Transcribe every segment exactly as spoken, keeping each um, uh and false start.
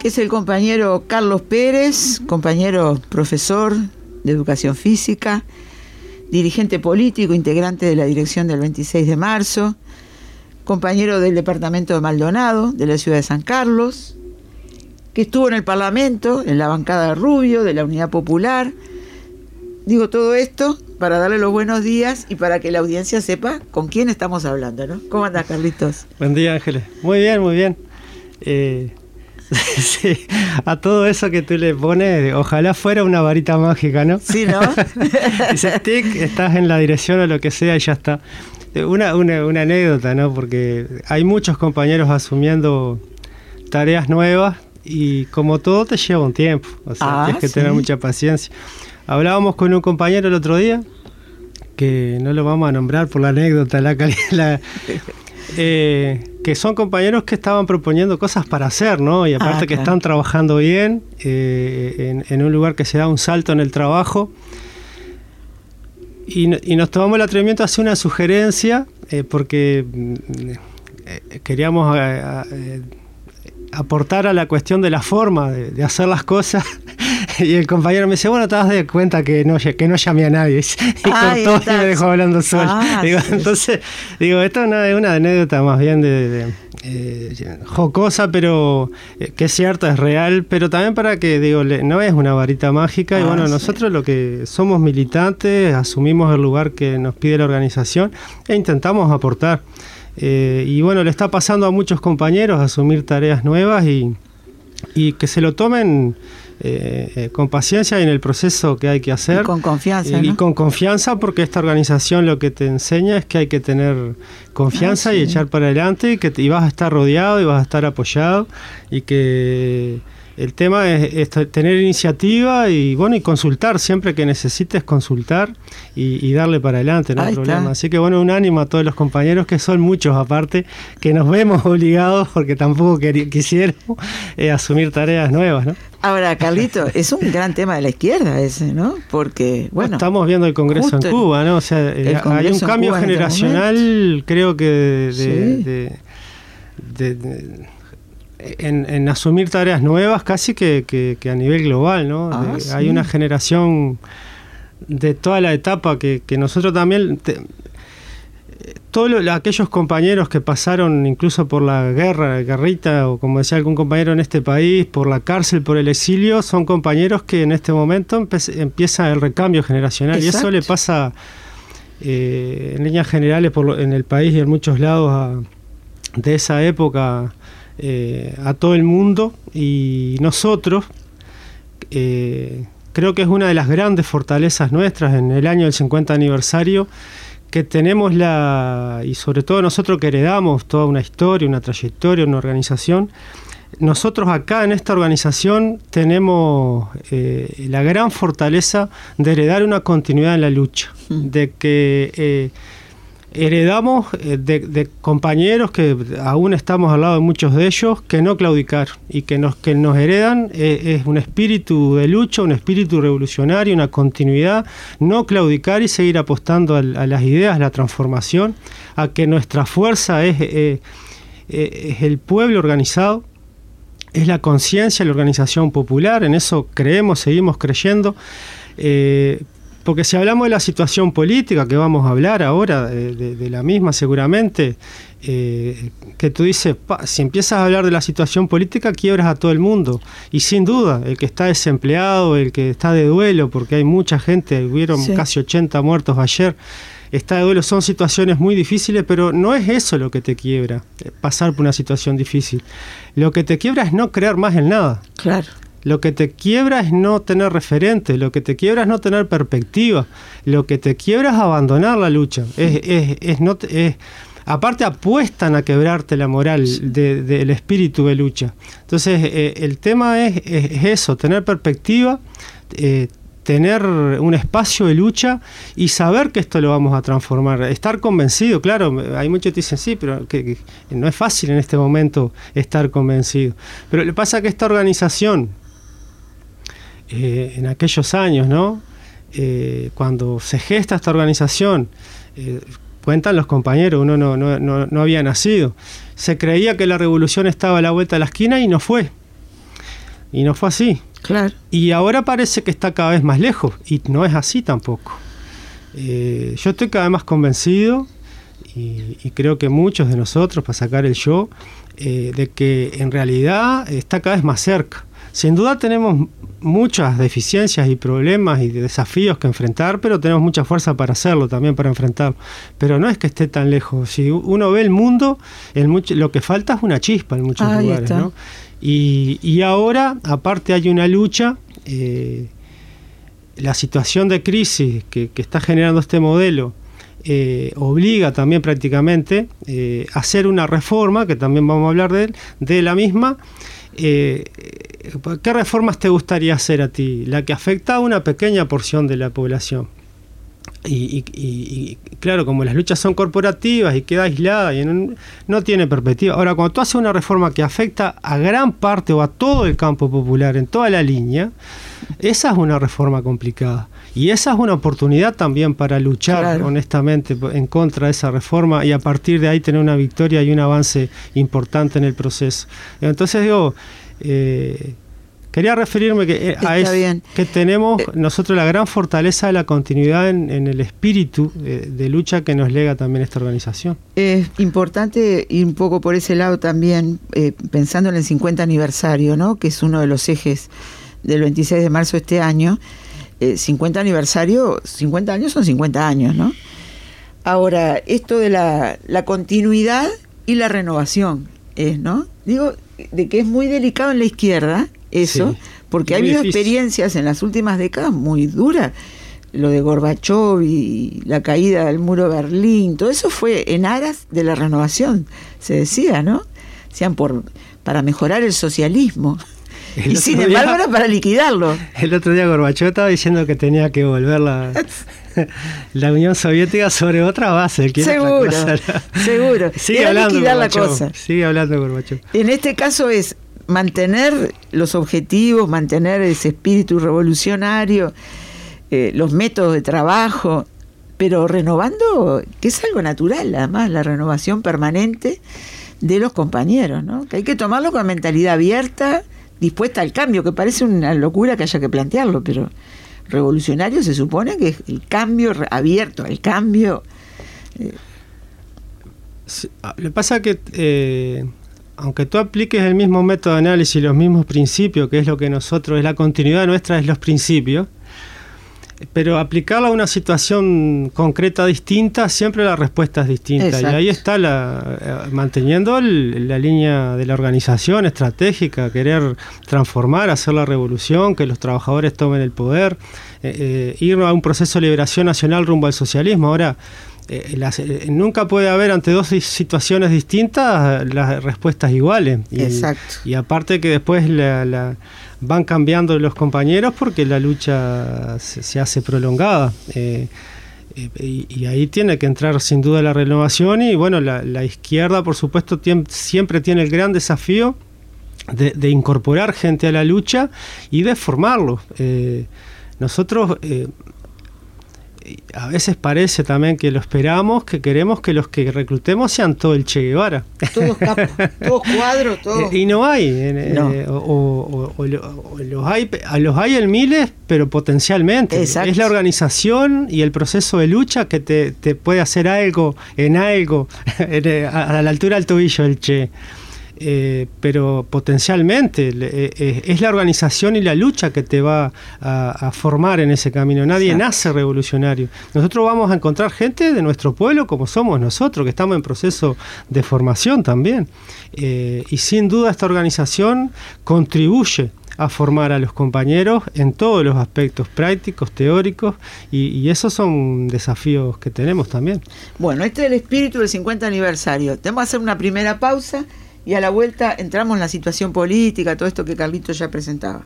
es el compañero Carlos Pérez, compañero profesor de Educación Física, dirigente político, integrante de la dirección del veintiséis de marzo, compañero del departamento de Maldonado, de la ciudad de San Carlos, que estuvo en el Parlamento, en la bancada de Rubio, de la Unidad Popular. Digo todo esto para darle los buenos días y para que la audiencia sepa con quién estamos hablando, ¿no? ¿Cómo andás, Carlitos? Buen día, Ángeles. Muy bien, muy bien. Eh, sí, a todo eso que tú le pones, ojalá fuera una varita mágica, ¿no? Sí, ¿no? Dices, tic, estás en la dirección o lo que sea y ya está. Una, una, una anécdota, ¿no? Porque hay muchos compañeros asumiendo tareas nuevas y como todo te lleva un tiempo. O sea, ah, tienes que ¿sí? tener mucha paciencia. Hablábamos con un compañero el otro día, que no lo vamos a nombrar por la anécdota, la calidad, eh, que son compañeros que estaban proponiendo cosas para hacer, ¿no? Y aparte ah, que claro. están trabajando bien, eh, en, en un lugar que se da un salto en el trabajo. Y, y nos tomamos el atrevimiento de hacer una sugerencia, eh, porque eh, queríamos a, a, a, aportar a la cuestión de la forma de, de hacer las cosas. Y el compañero me dice, bueno, te das de cuenta que no, que no llamé a nadie. Y Ay, cortó y me dejó hablando solo. Ah, digo, sí. Entonces, digo, esto no es una anécdota más bien de, de eh, jocosa, pero eh, que es cierta, es real, pero también para que, digo, le, no es una varita mágica. Ah, y bueno, sí. nosotros lo que somos militantes, asumimos el lugar que nos pide la organización e intentamos aportar. Eh, y bueno, le está pasando a muchos compañeros asumir tareas nuevas y, y que se lo tomen Eh, eh, con paciencia en el proceso que hay que hacer. Y con confianza. Y, ¿no? y con confianza, porque esta organización lo que te enseña es que hay que tener confianza ah, sí. y echar para adelante, y que te, y vas a estar rodeado y vas a estar apoyado, y que el tema es, es tener iniciativa y bueno, y consultar siempre que necesites, consultar y, y darle para adelante, no hay problema. Así que bueno, un ánimo a todos los compañeros, que son muchos aparte, que nos vemos obligados porque tampoco quer- quisiéramos eh, asumir tareas nuevas, ¿no? Ahora, Carlito, es un gran tema de la izquierda ese, ¿no? Porque, bueno... Estamos viendo el Congreso en Cuba, ¿no? O sea, hay un cambio generacional, creo que de... Sí. de, de, de, de En, en asumir tareas nuevas casi que, que, que a nivel global, ¿no? Ah, de, sí. Hay una generación de toda la etapa que, que nosotros también... Te, todos lo, aquellos compañeros que pasaron incluso por la guerra, la guerrita, o como decía algún compañero en este país, por la cárcel, por el exilio, son compañeros que en este momento empe- empieza el recambio generacional. Exacto. Y eso le pasa eh, en líneas generales por lo, en el país y en muchos lados a, de esa época... Eh, a todo el mundo, y nosotros eh, creo que es una de las grandes fortalezas nuestras en el año del cincuenta aniversario, que tenemos la, y sobre todo nosotros que heredamos toda una historia, una trayectoria, una organización. Nosotros acá en esta organización tenemos eh, la gran fortaleza de heredar una continuidad en la lucha, mm. de que eh, heredamos de, de compañeros que aún estamos al lado de muchos de ellos, que no claudicaron, y que nos, que nos heredan eh, es un espíritu de lucha, un espíritu revolucionario, una continuidad, no claudicar y seguir apostando a, a las ideas, la transformación, a que nuestra fuerza es, eh, eh, es el pueblo organizado, es la conciencia, la organización popular. En eso creemos, seguimos creyendo. Eh, Porque si hablamos de la situación política, que vamos a hablar ahora, de, de, de la misma seguramente, eh, que tú dices, pa, si empiezas a hablar de la situación política, quiebras a todo el mundo. Y sin duda, el que está desempleado, el que está de duelo, porque hay mucha gente, hubieron sí. casi ochenta muertos ayer, está de duelo, son situaciones muy difíciles, pero no es eso lo que te quiebra, pasar por una situación difícil. Lo que te quiebra es no creer más en nada. Claro. Lo que te quiebra es no tener referente, lo que te quiebra es no tener perspectiva, lo que te quiebra es abandonar la lucha. Es, es, es no, es, aparte apuestan a quebrarte la moral de, de, del espíritu de lucha. Entonces eh, el tema es, es, es eso, tener perspectiva, eh, tener un espacio de lucha y saber que esto lo vamos a transformar, estar convencido. Claro, hay muchos que dicen sí, pero que, que no es fácil en este momento estar convencido. Pero le pasa que esta organización, Eh, en aquellos años, ¿no? Eh, cuando se gesta esta organización, eh, cuentan los compañeros, uno no, no, no, no había nacido, se creía que la revolución estaba a la vuelta de la esquina y no fue. Y no fue así. Claro. Y ahora parece que está cada vez más lejos, y no es así tampoco. Eh, yo estoy cada vez más convencido, y, y creo que muchos de nosotros, para sacar el yo, eh, de que en realidad está cada vez más cerca. Sin duda tenemos muchas deficiencias y problemas y desafíos que enfrentar, pero tenemos mucha fuerza para hacerlo, también para enfrentarlo. Pero no es que esté tan lejos. Si uno ve el mundo, el mucho, lo que falta es una chispa en muchos Ahí lugares, está. ¿no? Y, y ahora, aparte, hay una lucha. Eh, la situación de crisis que, que está generando este modelo eh, obliga también prácticamente eh, a hacer una reforma, que también vamos a hablar de él, de la misma. Eh, ¿Qué reformas te gustaría hacer a ti? La que afecta a una pequeña porción de la población. Y, y, y, y claro, como las luchas son corporativas y queda aislada y no, no tiene perspectiva. Ahora, cuando tú haces una reforma que afecta a gran parte o a todo el campo popular, en toda la línea, esa es una reforma complicada. Y esa es una oportunidad también para luchar, claro, honestamente en contra de esa reforma, y a partir de ahí tener una victoria y un avance importante en el proceso. Entonces digo, eh, quería referirme que, a eso, que tenemos nosotros la gran fortaleza de la continuidad en, en el espíritu de, de lucha que nos lega también esta organización. Es importante ir un poco por ese lado también, eh, pensando en el cincuenta aniversario, ¿no? Que es uno de los ejes del veintiséis de marzo de este año. Eh, cincuenta aniversario, cincuenta años son cincuenta años, ¿no? Ahora, esto de la, la continuidad y la renovación, es, ¿no? Digo, de que es muy delicado en la izquierda, eso, sí, porque ha habido difícil. experiencias en las últimas décadas muy duras, lo de Gorbachov y la caída del muro de Berlín, todo eso fue en aras de la renovación, se decía, ¿no? Decían por, para mejorar el socialismo. El y sin embargo día, era para liquidarlo. El otro día Gorbachov estaba diciendo que tenía que volver la, la Unión Soviética sobre otra base. Seguro, otra cosa. seguro. Sigue era hablando liquidar Gorbachov, la cosa. Sigue hablando Gorbachov. En este caso es mantener los objetivos, mantener ese espíritu revolucionario, eh, los métodos de trabajo, pero renovando, que es algo natural, además, la renovación permanente de los compañeros, ¿no? Que hay que tomarlo con mentalidad abierta, dispuesta al cambio, que parece una locura que haya que plantearlo, pero revolucionario se supone que es el cambio, abierto al cambio. Eh. Sí, le pasa que eh, aunque tú apliques el mismo método de análisis, los mismos principios, que es lo que nosotros, es la continuidad nuestra, es los principios, pero aplicarlo a una situación concreta distinta, siempre la respuesta es distinta. Exacto. Y ahí está la, manteniendo el, la línea de la organización estratégica, querer transformar, hacer la revolución, que los trabajadores tomen el poder, eh, eh, ir a un proceso de liberación nacional rumbo al socialismo. Ahora, eh, las, eh, nunca puede haber ante dos situaciones distintas las respuestas iguales. Y, Exacto. Y aparte que después la... la van cambiando los compañeros porque la lucha se, se hace prolongada, eh, eh, y, y ahí tiene que entrar sin duda la renovación. Y bueno, la, la izquierda por supuesto tiem, siempre tiene el gran desafío de, de incorporar gente a la lucha y de formarlos. Eh, nosotros eh, a veces parece también que lo esperamos, que queremos que los que reclutemos sean todo el Che Guevara. Todos capos, todos cuadros, todos. Y no hay, eh, no. Eh, o, o, o, o los hay, los hay en miles, pero potencialmente. Exacto. Es la organización y el proceso de lucha que te, te puede hacer algo, en algo, a la altura del tobillo el Che. Eh, pero potencialmente eh, eh, es la organización y la lucha que te va a, a formar en ese camino. Nadie Exacto. nace revolucionario. Nosotros vamos a encontrar gente de nuestro pueblo como somos nosotros, que estamos en proceso de formación también. Eh, y sin duda esta organización contribuye a formar a los compañeros en todos los aspectos prácticos, teóricos, y, y esos son desafíos que tenemos también. Bueno, este es el espíritu del cincuenta aniversario. Tenemos que hacer una primera pausa y a la vuelta entramos en la situación política, todo esto que Carlitos ya presentaba.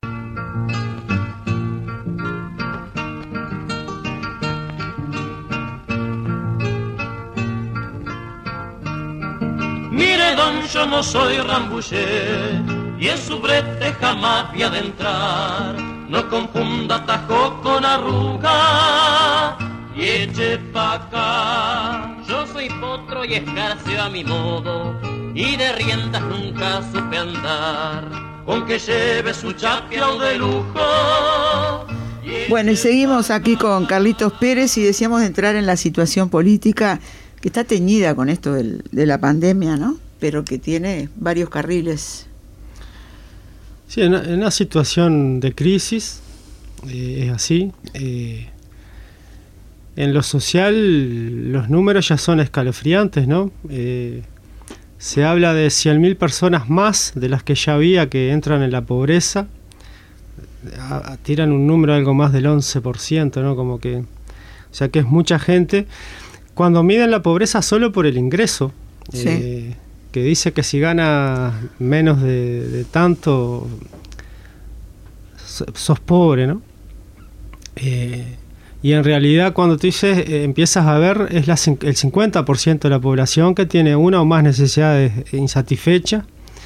Mire, don, yo no soy Rambouillet y en su brete jamás voy a adentrar. No confunda tajo con arruga y eche pa' acá. Yo soy potro y escarceo a mi modo y de riendas nunca supe andar. con que lleve su chapiao de lujo. Bueno, y seguimos aquí con Carlitos Pérez y decíamos entrar en la situación política que está teñida con esto del, de la pandemia, ¿no? Pero que tiene varios carriles. Sí, en, en una situación de crisis, eh, es así. Eh, en lo social, los números ya son escalofriantes, ¿no? Eh, se habla de cien mil personas más de las que ya había que entran en la pobreza. A, a, tiran un número algo más del once por ciento, ¿no? Como que, o sea que es mucha gente. Cuando miden la pobreza solo por el ingreso, sí. eh, que dice que si gana menos de, de tanto, sos pobre, ¿no? Eh, y en realidad cuando tú dices, eh, empiezas a ver, es la, el cincuenta por ciento de la población que tiene una o más necesidades insatisfechas.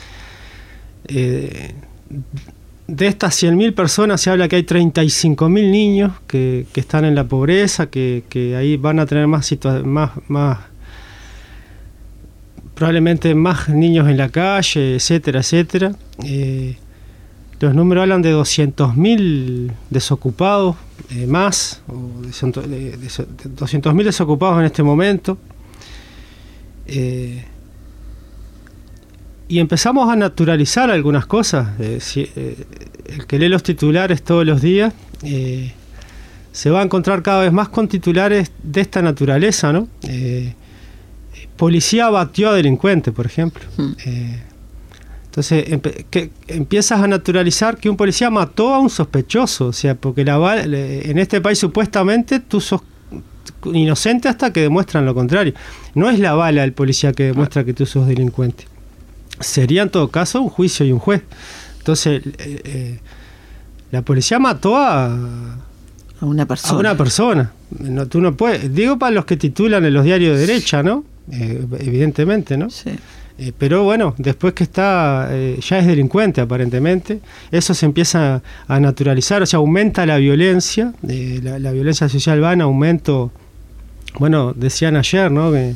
Eh, de estas cien mil personas se habla que hay treinta y cinco mil niños que, que están en la pobreza, que, que ahí van a tener más, más, más, probablemente más niños en la calle, etcétera, etcétera. Eh, los números hablan de doscientos mil desocupados, eh, más, o de, de, de doscientos mil desocupados en este momento. Eh, Y empezamos a naturalizar algunas cosas. Eh, si, eh, el que lee los titulares todos los días eh, se va a encontrar cada vez más con titulares de esta naturaleza, ¿no? Eh, policía batió a delincuente, por ejemplo. Mm. Eh, entonces empe- que, empiezas a naturalizar que un policía mató a un sospechoso, o sea, porque la bala, en este país supuestamente tú sos inocente hasta que demuestran lo contrario. No es la bala del policía que demuestra que tú sos delincuente. Sería en todo caso un juicio y un juez. Entonces eh, eh, la policía mató a, a una persona. A una persona. No, tú no puedes, digo para los que titulan en los diarios de derecha, ¿no? Eh, evidentemente, ¿no? Sí. Eh, pero bueno, después que está, eh, ya es delincuente aparentemente, eso se empieza a naturalizar, o sea, aumenta la violencia, eh, la, la violencia social va en aumento. Bueno, decían ayer, ¿no? Que,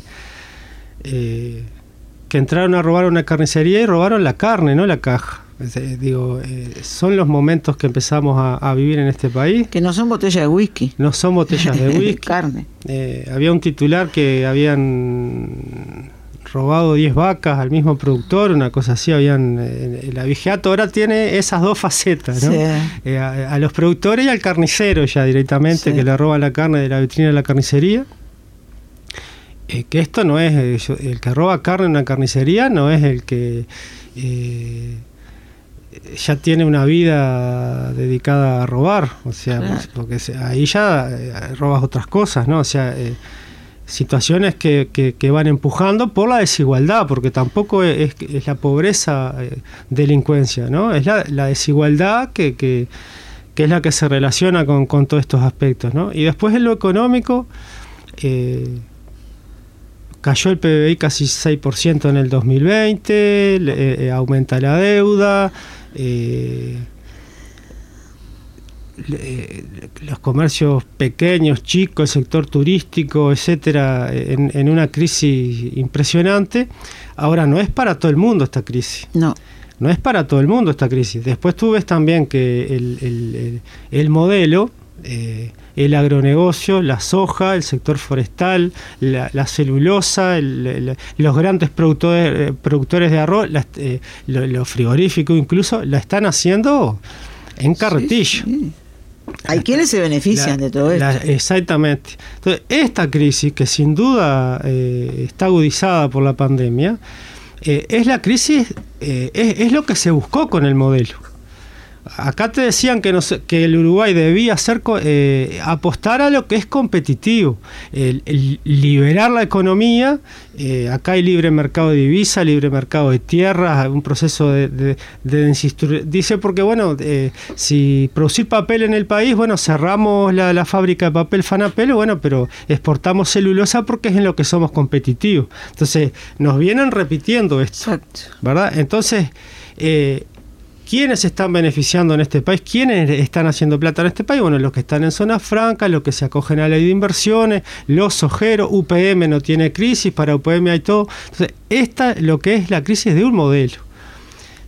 eh, que entraron a robar una carnicería y robaron la carne, no la caja. Eh, digo, eh, son los momentos que empezamos a, a vivir en este país. Que no son botellas de whisky. No son botellas de whisky. Carne. Eh, había un titular que habían robado diez vacas al mismo productor, una cosa así. Habían eh, el abigeato ahora tiene esas dos facetas, ¿no? Sí. Eh, a, a los productores y al carnicero ya directamente, sí. Que le roban la carne de la vitrina de la carnicería. Eh, que esto no es eh, el que roba carne en una carnicería, no es el que eh, ya tiene una vida dedicada a robar, o sea, claro. Porque ahí ya eh, robas otras cosas, ¿no? O sea, eh, situaciones que, que, que van empujando por la desigualdad, porque tampoco es, es la pobreza eh, delincuencia, ¿no? Es la, la desigualdad que, que, que es la que se relaciona con, con todos estos aspectos, ¿no? Y después en lo económico, eh, cayó el P B I casi seis por ciento en el dos mil veinte, eh, eh, aumenta la deuda, eh, eh, los comercios pequeños, chicos, el sector turístico, etcétera, en, en una crisis impresionante. Ahora, no es para todo el mundo esta crisis. No. No es para todo el mundo esta crisis. Después tú ves también que el, el, el, el modelo... Eh, el agronegocio, la soja, el sector forestal, la, la celulosa, el, el, los grandes productores, eh, productores de arroz, la, eh, lo, lo frigorífico incluso, la están haciendo en carretillo. Sí, sí. Hay quienes se benefician la, de todo esto. La, exactamente. Entonces, esta crisis, que sin duda eh, está agudizada por la pandemia, eh, es la crisis, eh, es, es lo que se buscó con el modelo. Acá te decían que, no sé, que el Uruguay debía hacer, eh, apostar a lo que es competitivo, el, el liberar la economía. Eh, acá hay libre mercado de divisas, libre mercado de tierras, un proceso de, de, de dice porque bueno, eh, si producir papel en el país, bueno, cerramos la, la fábrica de papel Fanapel, bueno, pero exportamos celulosa porque es en lo que somos competitivos. Entonces nos vienen repitiendo esto. Exacto. ¿Verdad? Entonces eh, ¿quiénes están beneficiando en este país? ¿Quiénes están haciendo plata en este país? Bueno, los que están en zonas francas, los que se acogen a la ley de inversiones, los sojeros. U P M no tiene crisis, para U P M hay todo. Entonces, esta es lo que es la crisis de un modelo.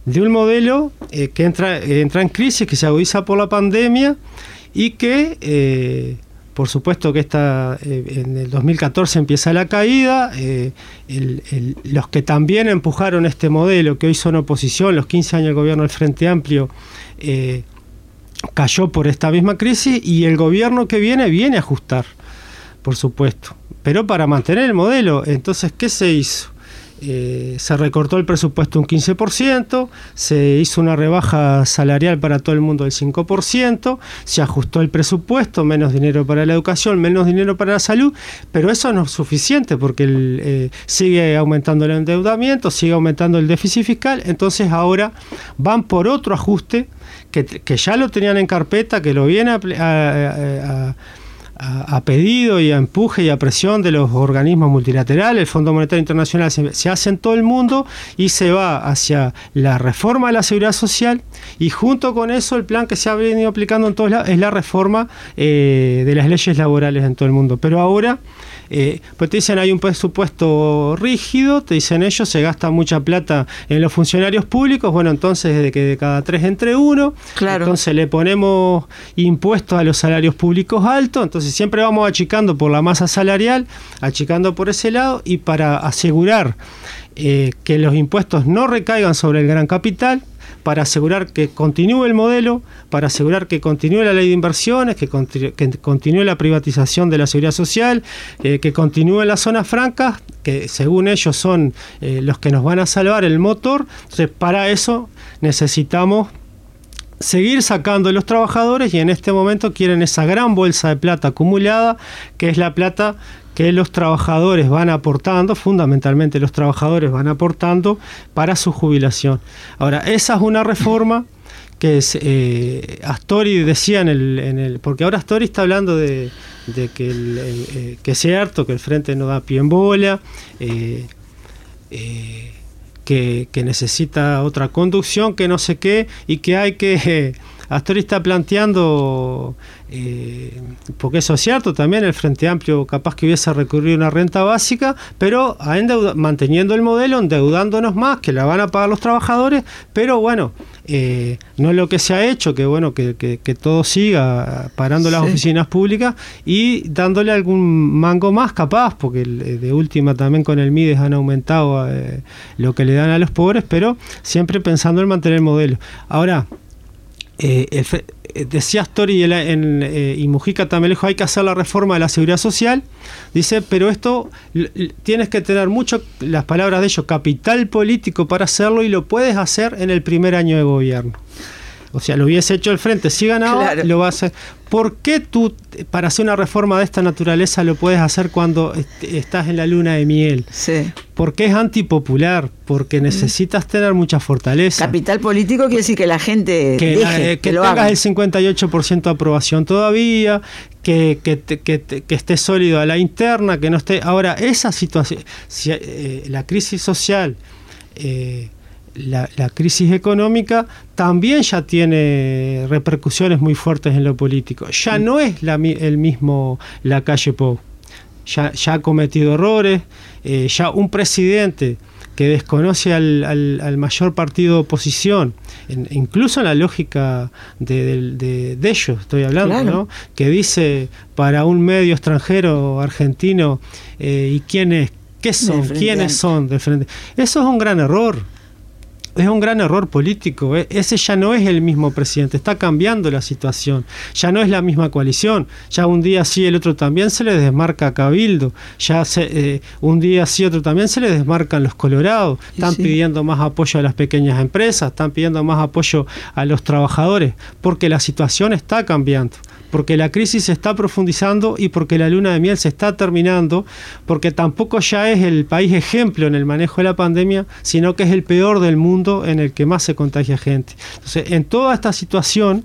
de un modelo eh, que entra, eh, entra en crisis, que se agudiza por la pandemia y que... Eh, Por supuesto que esta, eh, en el dos mil catorce empieza la caída, eh, el, el, los que también empujaron este modelo, que hoy son oposición, los quince años del gobierno del Frente Amplio, eh, cayó por esta misma crisis, y el gobierno que viene, viene a ajustar, por supuesto, pero para mantener el modelo. Entonces, ¿qué se hizo? Eh, se recortó el presupuesto un quince por ciento, se hizo una rebaja salarial para todo el mundo del cinco por ciento, se ajustó el presupuesto, menos dinero para la educación, menos dinero para la salud, pero eso no es suficiente porque el, eh, sigue aumentando el endeudamiento, sigue aumentando el déficit fiscal. Entonces ahora van por otro ajuste que, que ya lo tenían en carpeta, que lo viene a, a, a a pedido y a empuje y a presión de los organismos multilaterales. El Fondo Monetario Internacional se, se hace en todo el mundo y se va hacia la reforma de la seguridad social, y junto con eso el plan que se ha venido aplicando en todos lados es la reforma eh, de las leyes laborales en todo el mundo. Pero ahora eh, pues te dicen hay un presupuesto rígido, te dicen ellos, se gasta mucha plata en los funcionarios públicos. Bueno, entonces de que de cada tres entre uno, claro. Entonces le ponemos impuestos a los salarios públicos altos, entonces siempre vamos achicando por la masa salarial, achicando por ese lado, y para asegurar eh, que los impuestos no recaigan sobre el gran capital, para asegurar que continúe el modelo, para asegurar que continúe la ley de inversiones, que, continu- que continúe la privatización de la seguridad social, eh, que continúen las zonas francas, que según ellos son eh, los que nos van a salvar el motor. Entonces, para eso necesitamos seguir sacando a los trabajadores, y en este momento quieren esa gran bolsa de plata acumulada, que es la plata que los trabajadores van aportando, fundamentalmente los trabajadores van aportando para su jubilación. Ahora, esa es una reforma que es, eh, Astori decía en el, en el... Porque ahora Astori está hablando de, de que, el, el, eh, que es cierto que el Frente no da pie en bola, eh, eh, que, que necesita otra conducción, que no sé qué, y que hay que... Eh, Astori está planteando, eh, porque eso es cierto, también el Frente Amplio capaz que hubiese recurrido a una renta básica, pero a endeuda, manteniendo el modelo, endeudándonos más, que la van a pagar los trabajadores, pero bueno, eh, no es lo que se ha hecho, que bueno, que, que, que todo siga parando las sí. oficinas públicas y dándole algún mango más capaz, porque de última también con el Mides han aumentado eh, lo que le dan a los pobres, pero siempre pensando en mantener el modelo. Ahora, Eh, el, decía Astori en, en, eh, y Mujica también dijo, hay que hacer la reforma de la seguridad social, dice, pero esto l- l- tienes que tener mucho, las palabras de ellos, capital político para hacerlo, y lo puedes hacer en el primer año de gobierno. O sea, lo hubiese hecho el Frente, si ganaba, claro. Lo va a hacer. ¿Por qué tú, para hacer una reforma de esta naturaleza, lo puedes hacer cuando est- estás en la luna de miel? Sí. Porque es antipopular, porque necesitas tener mucha fortaleza. Capital político quiere decir que la gente que, deje, eh, que, que lo tengas haga. el cincuenta y ocho por ciento de aprobación todavía, que, que, que, que, que esté sólido a la interna, que no esté... Ahora, esa situación, si, eh, la crisis social... Eh, La, la crisis económica también ya tiene repercusiones muy fuertes en lo político. Ya no es la, el mismo Lacalle Pou. Ya, ya ha cometido errores. Eh, ya un presidente que desconoce al, al, al mayor partido de oposición, en, incluso en la lógica de, de, de, de ellos, estoy hablando, claro. ¿no? Que dice para un medio extranjero argentino, eh, ¿y quiénes qué son? ¿Quiénes son del frente? Eso es un gran error. Es un gran error político. ¿eh? Ese ya no es el mismo presidente, está cambiando la situación, ya no es la misma coalición, ya un día sí, el otro también se le desmarca a Cabildo, ya se, eh, un día sí, otro también se le desmarcan los colorados, están sí. pidiendo más apoyo a las pequeñas empresas, están pidiendo más apoyo a los trabajadores, porque la situación está cambiando, porque la crisis se está profundizando y porque la luna de miel se está terminando, porque tampoco ya es el país ejemplo en el manejo de la pandemia, sino que es el peor del mundo en el que más se contagia gente. Entonces, en toda esta situación,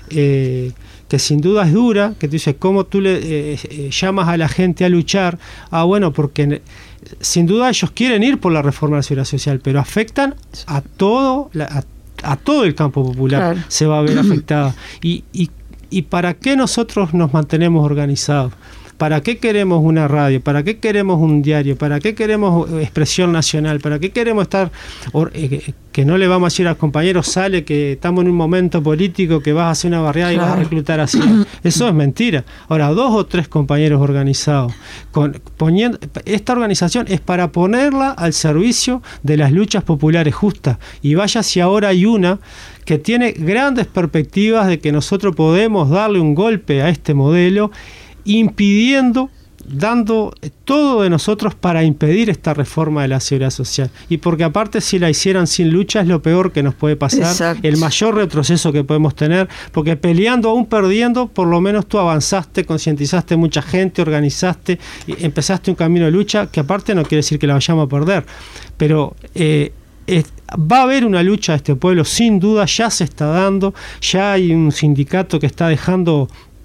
eh, que sin duda es dura, que tú dices, ¿cómo tú le eh, eh, llamas a la gente a luchar? Ah, bueno, porque sin duda ellos quieren ir por la reforma de la seguridad social, pero afectan a todo, la, a, a todo el campo popular, claro. Se va a ver afectada. Y, y ¿Y para qué nosotros nos mantenemos organizados? ¿Para qué queremos una radio? ¿Para qué queremos un diario? ¿Para qué queremos Expresión Nacional? ¿Para qué queremos estar, or, eh, que no le vamos a decir al compañero, sale que estamos en un momento político que vas a hacer una barriada claro. y vas a reclutar así? Eso es mentira. Ahora, dos o tres compañeros organizados, con, poniendo, esta organización es para ponerla al servicio de las luchas populares justas, y vaya si ahora hay una que tiene grandes perspectivas de que nosotros podemos darle un golpe a este modelo, impidiendo, dando todo de nosotros para impedir esta reforma de la seguridad social. Y porque aparte, si la hicieran sin lucha, es lo peor que nos puede pasar. Exacto. El mayor retroceso que podemos tener, porque peleando, aún perdiendo, por lo menos tú avanzaste, concientizaste mucha gente, organizaste, y empezaste un camino de lucha, que aparte no quiere decir que la vayamos a perder, pero eh, es, va a haber una lucha de este pueblo, sin duda, ya se está dando, ya hay un sindicato que está dejando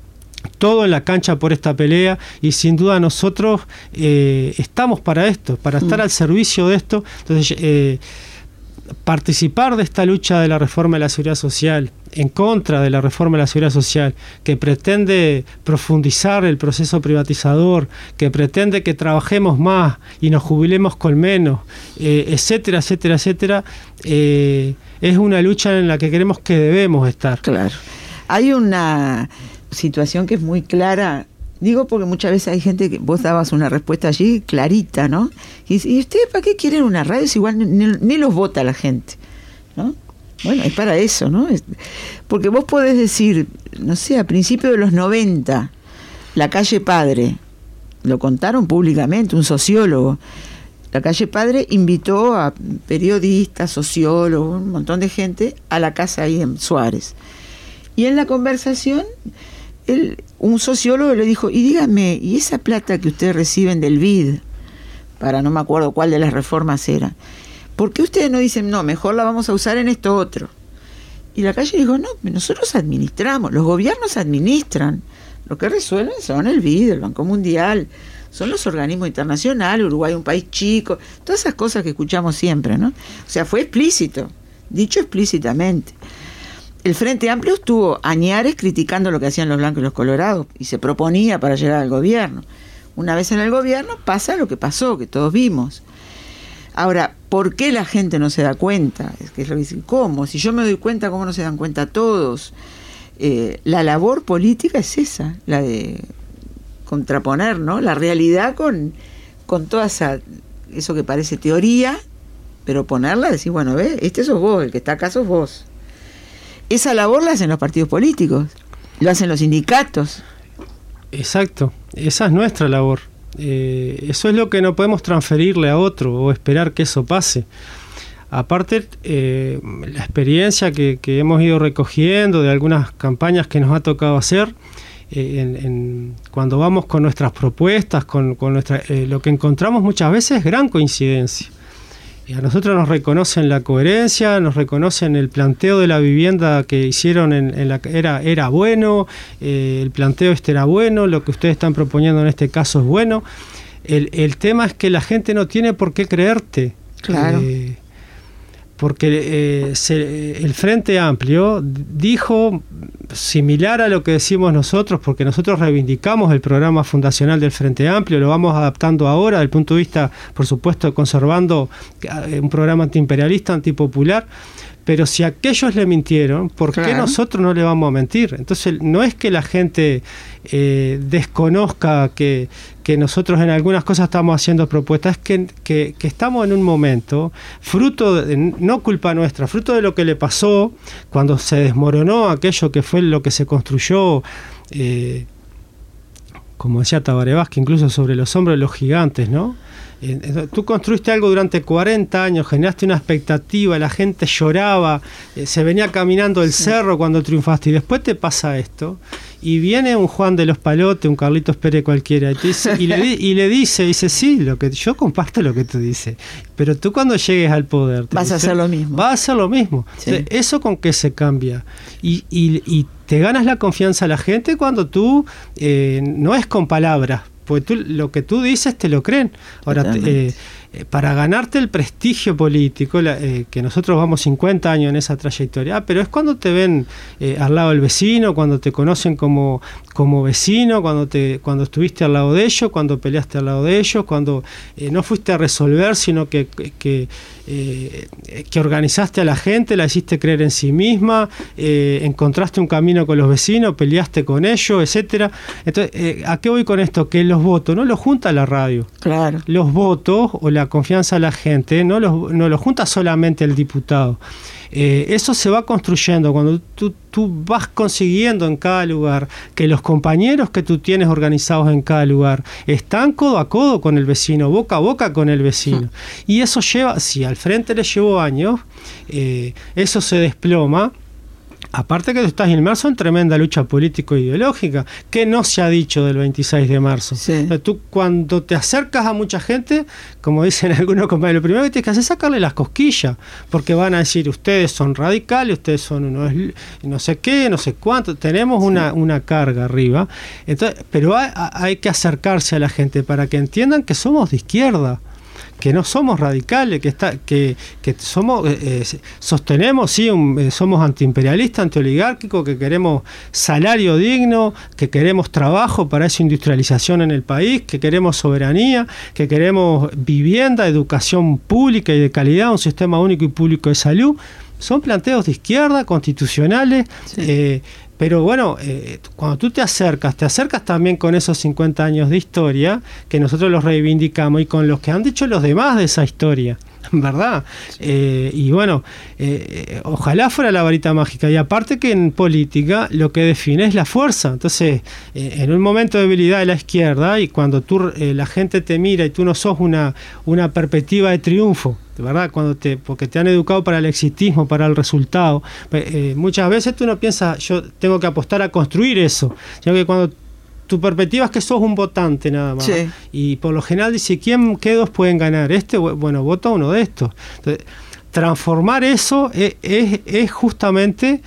todo en la cancha por esta pelea, y sin duda nosotros eh, estamos para esto, para estar mm. al servicio de esto. Entonces, eh, participar de esta lucha de la reforma de la seguridad social, en contra de la reforma de la seguridad social, que pretende profundizar el proceso privatizador, que pretende que trabajemos más y nos jubilemos con menos, eh, etcétera, etcétera, etcétera, eh, es una lucha en la que queremos que debemos estar. Claro. Hay una situación que es muy clara, digo porque muchas veces hay gente que vos dabas una respuesta allí clarita, ¿no? Y, y ustedes ¿para qué quieren una radio si igual ni, ni los vota la gente, ¿no? Bueno, es para eso, ¿no? Es, porque vos podés decir, no sé, a principios de los noventa, la calle Padre, lo contaron públicamente, un sociólogo, la calle Padre invitó a periodistas, sociólogos, un montón de gente a la casa ahí en Suárez. Y en la conversación, él, un sociólogo le dijo, y dígame, ¿y esa plata que ustedes reciben del B I D, para no me acuerdo cuál de las reformas era, por qué ustedes no dicen, no, mejor la vamos a usar en esto otro? Y la calle dijo, no, nosotros administramos, los gobiernos administran, lo que resuelven son el B I D, el Banco Mundial, son los organismos internacionales, Uruguay un país chico, todas esas cosas que escuchamos siempre, ¿no? O sea, fue explícito, dicho explícitamente. El Frente Amplio estuvo añares criticando lo que hacían los blancos y los colorados y se proponía para llegar al gobierno. Una vez en el gobierno pasa lo que pasó, que todos vimos. Ahora, ¿por qué la gente no se da cuenta? Es que es lo que dicen, ¿cómo? Si yo me doy cuenta, ¿cómo no se dan cuenta todos? Eh, la labor política es esa, la de contraponer, ¿no? La realidad con, con toda esa, eso que parece teoría, pero ponerla, decir, bueno, ve, este sos vos, el que está acá sos vos. Esa labor la hacen los partidos políticos, lo hacen los sindicatos. Exacto, esa es nuestra labor. Eh, eso es lo que no podemos transferirle a otro o esperar que eso pase. Aparte, eh, la experiencia que, que hemos ido recogiendo de algunas campañas que nos ha tocado hacer, eh, en, en, cuando vamos con nuestras propuestas, con, con nuestra, eh, lo que encontramos muchas veces es gran coincidencia. Y a nosotros nos reconocen la coherencia, nos reconocen el planteo de la vivienda que hicieron en, en la era era bueno, eh, el planteo este era bueno, lo que ustedes están proponiendo en este caso es bueno. El, el tema es que la gente no tiene por qué creerte. Claro. Eh, porque eh, se, el Frente Amplio dijo similar a lo que decimos nosotros, porque nosotros reivindicamos el programa fundacional del Frente Amplio, lo vamos adaptando ahora desde el punto de vista, por supuesto, conservando un programa antiimperialista, antipopular, pero si aquellos le mintieron, ¿por qué claro. nosotros no le vamos a mentir? Entonces, no es que la gente eh, desconozca que, que nosotros en algunas cosas estamos haciendo propuestas, es que, que, que estamos en un momento, fruto, de, no culpa nuestra, fruto de lo que le pasó cuando se desmoronó aquello que fue lo que se construyó, eh, como decía Tabaré Vázquez, incluso sobre los hombros de los gigantes, ¿no? Tú construiste algo durante cuarenta años, generaste una expectativa, la gente lloraba, eh, se venía caminando el sí. cerro cuando triunfaste, y después te pasa esto, y viene un Juan de los Palotes, un Carlitos Pérez cualquiera, y, te dice, y, le, y le dice, dice, sí, lo que yo comparto lo que tú dices, pero tú cuando llegues al poder... Vas dice, a hacer lo mismo. Vas a hacer lo mismo. Sí. Entonces, ¿eso con qué se cambia? Y, y, y te ganas la confianza a la gente cuando tú, eh, no es con palabras, porque tú, lo que tú dices te lo creen. Ahora, eh, eh, para ganarte el prestigio político, la, eh, que nosotros vamos cincuenta años en esa trayectoria, ah, pero es cuando te ven eh, al lado del vecino, cuando te conocen como, como vecino, cuando, te, cuando estuviste al lado de ellos, cuando peleaste al lado de ellos, cuando eh, no fuiste a resolver, sino que, que, eh, que organizaste a la gente, la hiciste creer en sí misma, eh, encontraste un camino con los vecinos, peleaste con ellos, etcétera. Entonces, eh, ¿a qué voy con esto? Que los votos no los junta la radio. Claro. Los votos o la confianza de la gente no los, no los junta solamente el diputado. Eh, eso se va construyendo cuando tú, tú vas consiguiendo en cada lugar que los compañeros que tú tienes organizados en cada lugar están codo a codo con el vecino, boca a boca con el vecino. Y eso lleva, si al frente le llevó años, eh, eso se desploma. Aparte que tú estás inmerso en tremenda lucha político-ideológica, que no se ha dicho del veintiséis de marzo. Sí. O sea, tú cuando te acercas a mucha gente, como dicen algunos compañeros, lo primero que tienes que hacer es sacarle las cosquillas, porque van a decir, ustedes son radicales, ustedes son unos no sé qué, no sé cuánto, tenemos sí. una, una carga arriba. Entonces, pero hay, hay que acercarse a la gente para que entiendan que somos de izquierda, que no somos radicales, que está, que, que somos, eh, sostenemos, sí, un, eh, somos antiimperialistas, antioligárquicos, que queremos salario digno, que queremos trabajo para esa industrialización en el país, que queremos soberanía, que queremos vivienda, educación pública y de calidad, un sistema único y público de salud. Son planteos de izquierda, constitucionales, sí. eh, pero bueno, eh, cuando tú te acercas, te acercas también con esos cincuenta años de historia, que nosotros los reivindicamos, y con los que han dicho los demás de esa historia, ¿verdad? Sí. Eh, y bueno, eh, ojalá fuera la varita mágica. Y aparte que en política lo que define es la fuerza. Entonces, eh, en un momento de debilidad de la izquierda, y cuando tú, eh, la gente te mira y tú no sos una, una perspectiva de triunfo, de verdad, cuando te, porque te han educado para el exitismo, para el resultado, eh, muchas veces tú no piensas, yo tengo que apostar a construir eso, sino que cuando tu perspectiva es que sos un votante nada más, sí. y por lo general dice, ¿quién, qué dos pueden ganar? Este, bueno, vota uno de estos. Entonces, transformar eso es, es, es justamente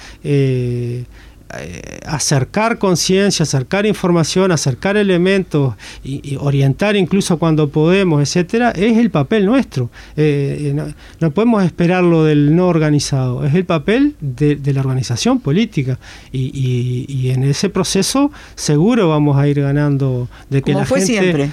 eh, eh, acercar conciencia, acercar información, acercar elementos y, y orientar incluso cuando podemos, etcétera, es el papel nuestro. Eh, no, no podemos esperarlo del no organizado, es el papel de, de la organización política, y, y, y en ese proceso seguro vamos a ir ganando de que Como la fue gente siempre.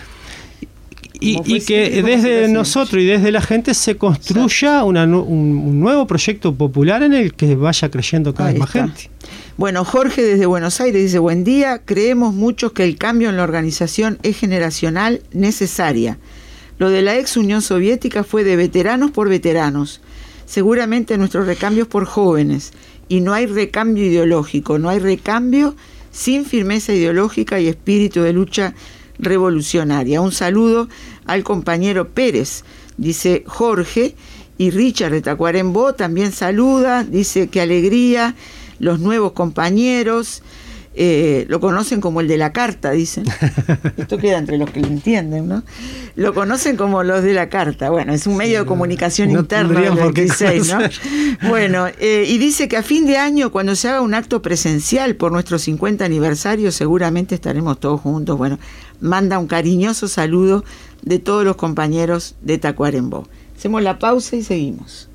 Y, y que desde nosotros y desde la gente se construya una, un, un nuevo proyecto popular en el que vaya creyendo cada vez más gente. Bueno, Jorge desde Buenos Aires dice, buen día, creemos muchos que el cambio en la organización es generacional, necesaria. Lo de la ex Unión Soviética fue de veteranos por veteranos. Seguramente nuestro recambio es por jóvenes. Y no hay recambio ideológico, no hay recambio sin firmeza ideológica y espíritu de lucha revolucionaria. Un saludo al compañero Pérez, dice Jorge, y Richard de Tacuarembó también saluda, dice qué alegría, los nuevos compañeros, eh, lo conocen como el de la carta, dicen. Esto queda entre los que lo entienden, ¿no? Lo conocen como los de la carta. Bueno, es un medio sí, de comunicación no interno del veintiséis, ¿no? Bueno, eh, y dice que a fin de año, cuando se haga un acto presencial por nuestro cincuenta aniversario, seguramente estaremos todos juntos. Bueno, manda un cariñoso saludo de todos los compañeros de Tacuarembó. Hacemos la pausa y seguimos.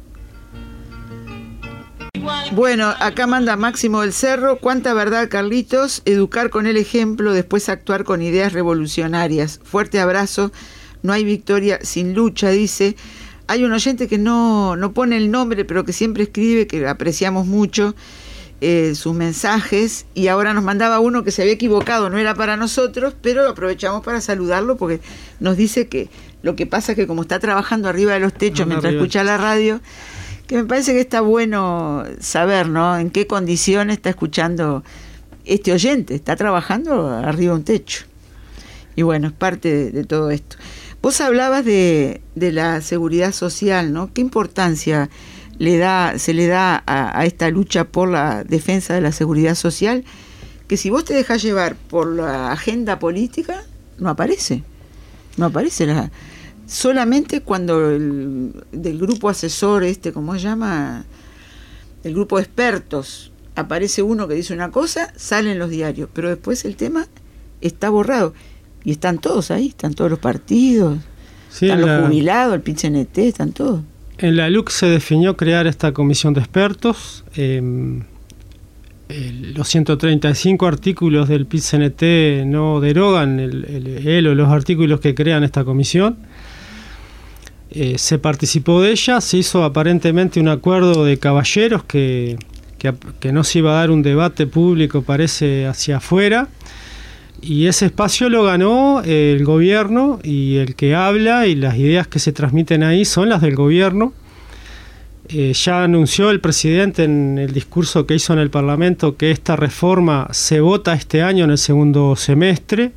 Bueno, acá manda Máximo del Cerro, cuánta verdad, Carlitos, educar con el ejemplo, después actuar con ideas revolucionarias. Fuerte abrazo, no hay victoria sin lucha, dice. Hay un oyente que no, no pone el nombre, pero que siempre escribe, que apreciamos mucho eh, sus mensajes, y ahora nos mandaba uno que se había equivocado, no era para nosotros, pero aprovechamos para saludarlo porque nos dice que lo que pasa es que como está trabajando arriba de los techos no, mientras arriba. escucha la radio, que me parece que está bueno saber, ¿no?, en qué condiciones está escuchando este oyente. Está trabajando arriba de un techo. Y bueno, es parte de, de todo esto. Vos hablabas de, de la seguridad social, ¿no? ¿Qué importancia le da, se le da a, a esta lucha por la defensa de la seguridad social? Que si vos te dejás llevar por la agenda política, no aparece. No aparece la... Solamente cuando el, del grupo asesor, este, ¿cómo se llama? El grupo de expertos, aparece uno que dice una cosa, sale en los diarios, pero después el tema está borrado. Y están todos ahí, están todos los partidos. Sí, están los jubilados, el P I C N T, están todos. En la L U C se definió crear esta comisión de expertos. Eh, el, los ciento treinta y cinco artículos del P I C N T no derogan el, el, el o los artículos que crean esta comisión. Eh, se participó de ella, se hizo aparentemente un acuerdo de caballeros que, que, que no se iba a dar un debate público, parece, hacia afuera. Y ese espacio lo ganó el gobierno, y el que habla y las ideas que se transmiten ahí son las del gobierno. Eh, ya anunció el presidente en el discurso que hizo en el Parlamento que esta reforma se vota este año en el segundo semestre.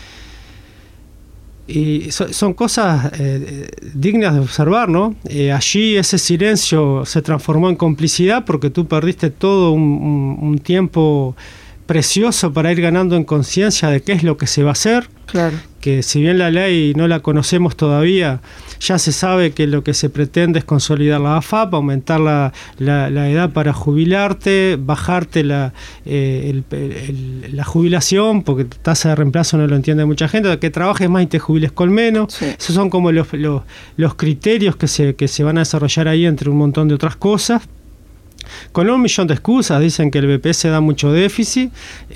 Y so, son cosas eh, dignas de observar, ¿no? Eh, allí ese silencio se transformó en complicidad porque tú perdiste todo un, un, un tiempo precioso para ir ganando en conciencia de qué es lo que se va a hacer. Claro. Que si bien la ley no la conocemos todavía, ya se sabe que lo que se pretende es consolidar la A F A P, aumentar la, la, la edad para jubilarte, bajarte la, eh, el, el, la jubilación, porque tasa de reemplazo no lo entiende mucha gente, que trabajes más y te jubiles con menos. Sí. Esos son como los, los, los criterios que se, que se van a desarrollar ahí, entre un montón de otras cosas. Con un millón de excusas, dicen que el B P S da mucho déficit,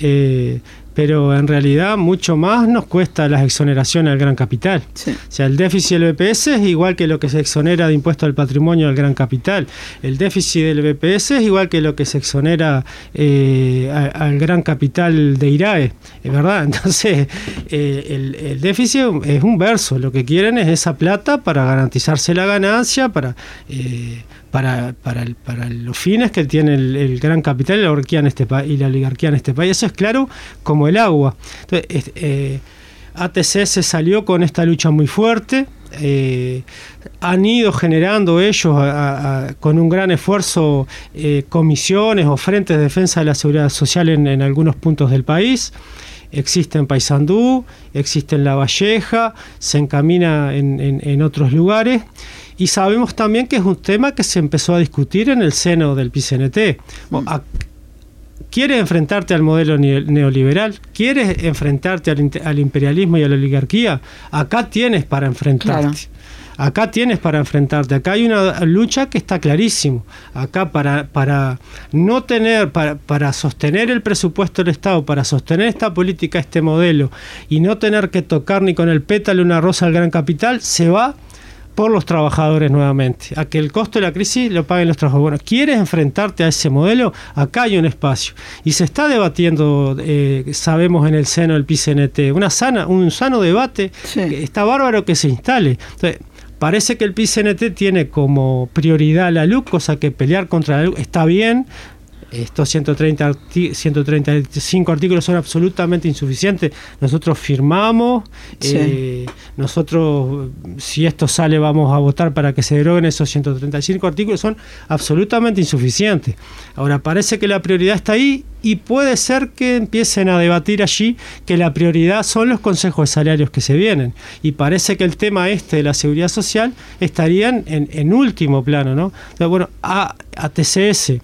eh, pero en realidad mucho más nos cuesta las exoneraciones al gran capital. Sí. O sea, el déficit del B P S es igual que lo que se exonera de impuesto al patrimonio del gran capital. El déficit del B P S es igual que lo que se exonera eh, a, al gran capital de IRAE, ¿es verdad? Entonces, eh, el, el déficit es un verso. Lo que quieren es esa plata para garantizarse la ganancia, para... Eh, Para, para, el, para los fines que tiene el, el gran capital y la, oligarquía en este pa- y la oligarquía en este país. Eso es claro como el agua. Entonces, eh, A T C se salió con esta lucha muy fuerte. Eh, han ido generando ellos a, a, con un gran esfuerzo eh, comisiones o frentes de defensa de la seguridad social en, en algunos puntos del país. Existe en Paysandú, existe en La Valleja, se encamina en, en, en otros lugares. Y sabemos también que es un tema que se empezó a discutir en el seno del P C N T. Bueno, ¿quieres enfrentarte al modelo neoliberal? ¿Quieres enfrentarte al, al imperialismo y a la oligarquía? Acá tienes para enfrentarte. Claro. Acá tienes para enfrentarte. Acá hay una lucha que está clarísimo. Acá para, para no tener, para, para sostener el presupuesto del Estado, para sostener esta política, este modelo, y no tener que tocar ni con el pétalo una rosa al gran capital, se va por los trabajadores nuevamente, a que el costo de la crisis lo paguen los trabajadores. Bueno, ¿quieres enfrentarte a ese modelo? Acá hay un espacio. Y se está debatiendo, eh, sabemos, en el seno del P C N T, una sana, un sano debate. Sí. Que está bárbaro que se instale. Entonces, parece que el P C N T tiene como prioridad la L U C, cosa que pelear contra la L U C está bien. Estos ciento treinta, ciento treinta y cinco artículos son absolutamente insuficientes. Nosotros firmamos, sí. eh, nosotros, si esto sale, vamos a votar para que se deroguen esos ciento treinta y cinco artículos, son absolutamente insuficientes. Ahora, parece que la prioridad está ahí y puede ser que empiecen a debatir allí que la prioridad son los consejos de salarios que se vienen. Y parece que el tema este de la seguridad social estarían en, en último plano, ¿no? Entonces, bueno, a, a T C S...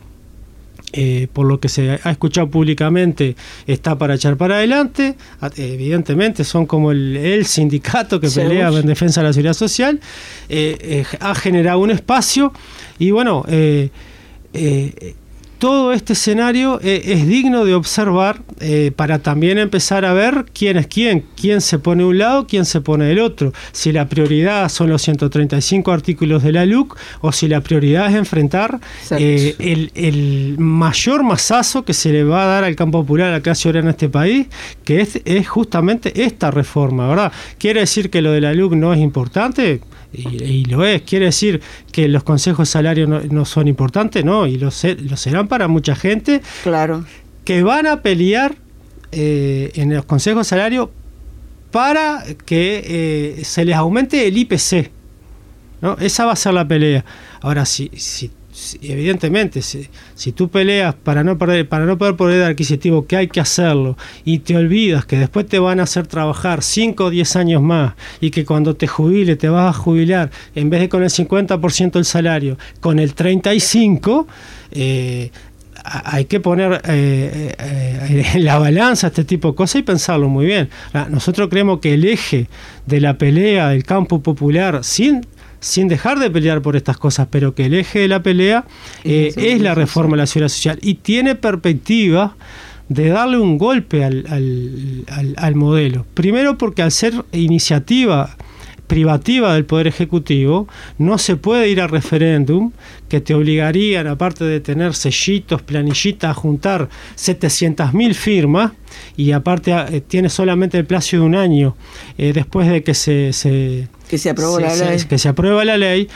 Eh, por lo que se ha escuchado públicamente, está para echar para adelante. Evidentemente son como el, el sindicato que pelea en defensa de la seguridad social. Eh, eh, ha generado un espacio y bueno, eh, eh, todo este escenario eh, es digno de observar eh, para también empezar a ver quién es quién, quién se pone de un lado, quién se pone del otro, si la prioridad son los ciento treinta y cinco artículos de la L U C o si la prioridad es enfrentar eh, el, el mayor mazazo que se le va a dar al campo popular, a la clase obrera en este país, que es, es justamente esta reforma, ¿verdad? ¿Quiere decir que lo de la L U C no es importante? Y, y lo es. ¿Quiere decir que los consejos de salario no, no son importantes? No, y lo, lo serán para mucha gente. Claro. Que van a pelear eh, en los consejos de salario para que eh, se les aumente el I P C, ¿no? Esa va a ser la pelea. Ahora, si, si, si evidentemente, si, si tú peleas para no perder, para no perder poder adquisitivo, que hay que hacerlo, y te olvidas que después te van a hacer trabajar cinco o diez años más, y que cuando te jubile te vas a jubilar, en vez de con el cincuenta por ciento del salario, con el treinta y cinco por ciento, eh, hay que poner eh, eh, en la balanza este tipo de cosas y pensarlo muy bien. Nosotros creemos que el eje de la pelea del campo popular, sin, sin dejar de pelear por estas cosas, pero que el eje de la pelea eh, es la reforma de la seguridad social y tiene perspectiva de darle un golpe al, al, al, al modelo. Primero porque al ser iniciativa privativa del Poder Ejecutivo, no se puede ir a referéndum que te obligarían, aparte de tener sellitos, planillitas, a juntar setecientas mil firmas y aparte eh, tiene solamente el plazo de un año eh, después de que se, se, que se, aprobó se, la ley. se, que se aprueba la ley.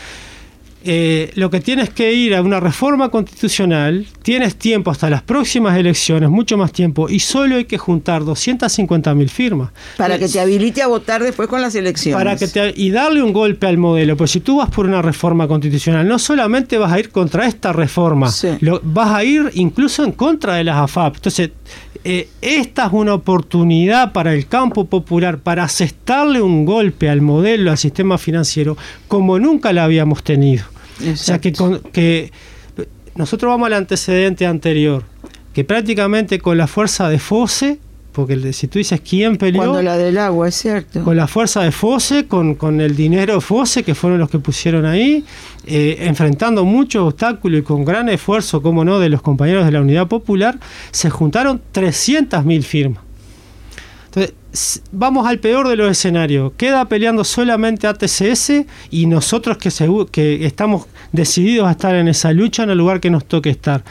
Eh, lo que tienes que ir a una reforma constitucional, tienes tiempo hasta las próximas elecciones, mucho más tiempo, y solo hay que juntar doscientas cincuenta mil firmas. Para que te habilite a votar después con las elecciones. Para que te, y darle un golpe al modelo, pues si tú vas por una reforma constitucional, no solamente vas a ir contra esta reforma, sí. lo, vas a ir incluso en contra de las A F A P. Entonces, eh, esta es una oportunidad para el campo popular, para asestarle un golpe al modelo, al sistema financiero, como nunca la habíamos tenido. Exacto. O sea que, con, que nosotros vamos al antecedente anterior, que prácticamente con la fuerza de Fosse, porque si tú dices quién peleó, cuando la del agua, es cierto, con la fuerza de Fosse, con, con el dinero de Fosse, que fueron los que pusieron ahí, eh, enfrentando muchos obstáculos y con gran esfuerzo, como no, de los compañeros de la Unidad Popular, se juntaron trescientas mil firmas. Entonces, vamos al peor de los escenarios. Queda peleando solamente A T C S y nosotros que, se, que estamos decididos a estar en esa lucha en el lugar que nos toque estar.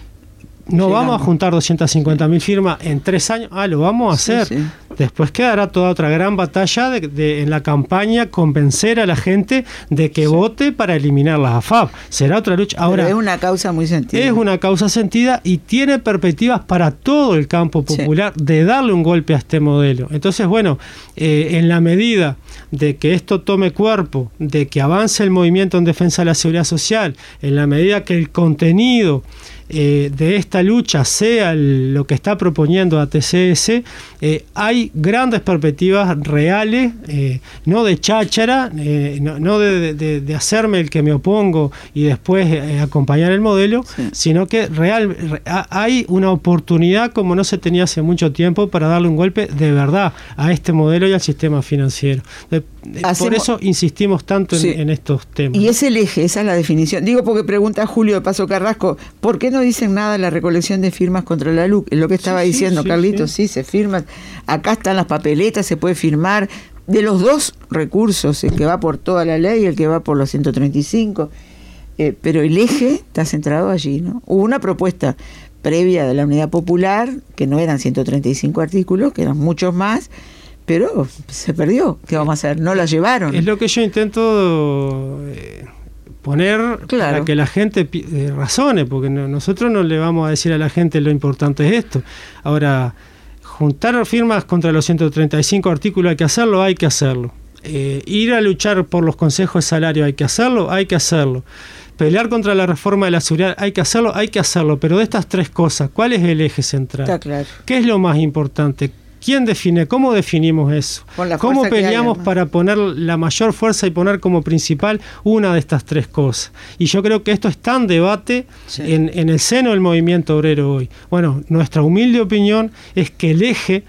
No Llegamos. vamos a juntar doscientas cincuenta mil firmas en tres años. Ah, lo vamos a hacer. Sí, sí. Después quedará toda otra gran batalla de, de, en la campaña, convencer a la gente de que sí. vote para eliminar las A F A P. Será otra lucha. Ahora, Pero es una causa muy sentida. Es una causa sentida y tiene perspectivas para todo el campo popular sí. de darle un golpe a este modelo. Entonces, bueno, eh, en la medida de que esto tome cuerpo, de que avance el movimiento en defensa de la seguridad social, en la medida que el contenido Eh, de esta lucha sea el, lo que está proponiendo A T C S, eh, hay grandes perspectivas reales, eh, no de cháchara, eh, no, no de, de, de hacerme el que me opongo y después eh, acompañar el modelo, sí. sino que real, re, hay una oportunidad como no se tenía hace mucho tiempo para darle un golpe de verdad a este modelo y al sistema financiero. Eh, Hacemos, por eso insistimos tanto en, sí. en estos temas. Y es el eje, esa es la definición. Digo porque pregunta Julio de Paso Carrasco, ¿por qué no dicen nada de la recolección de firmas contra la L U C? Es lo que estaba sí, diciendo sí, Carlitos, sí. sí, se firman. Acá están las papeletas, se puede firmar. De los dos recursos, el que va por toda la ley y el que va por los ciento treinta y cinco. Eh, pero el eje está centrado allí, ¿no? Hubo una propuesta previa de la Unidad Popular, que no eran ciento treinta y cinco artículos, que eran muchos más, pero se perdió. ¿Qué vamos a hacer? No la llevaron. Es lo que yo intento eh, poner claro. para que la gente eh, razone, porque no, nosotros no le vamos a decir a la gente lo importante es esto. Ahora, juntar firmas contra los ciento treinta y cinco artículos hay que hacerlo, hay que hacerlo. Eh, ir a luchar por los consejos de salario hay que hacerlo, hay que hacerlo. Pelear contra la reforma de la seguridad hay que hacerlo, hay que hacerlo. Pero de estas tres cosas, ¿cuál es el eje central? Está claro. ¿Qué es lo más importante? ¿Quién define? ¿Cómo definimos eso? ¿Cómo peleamos hay, para poner la mayor fuerza y poner como principal una de estas tres cosas? Y yo creo que esto está en debate sí. en, en el seno del movimiento obrero hoy. Bueno, nuestra humilde opinión es que el eje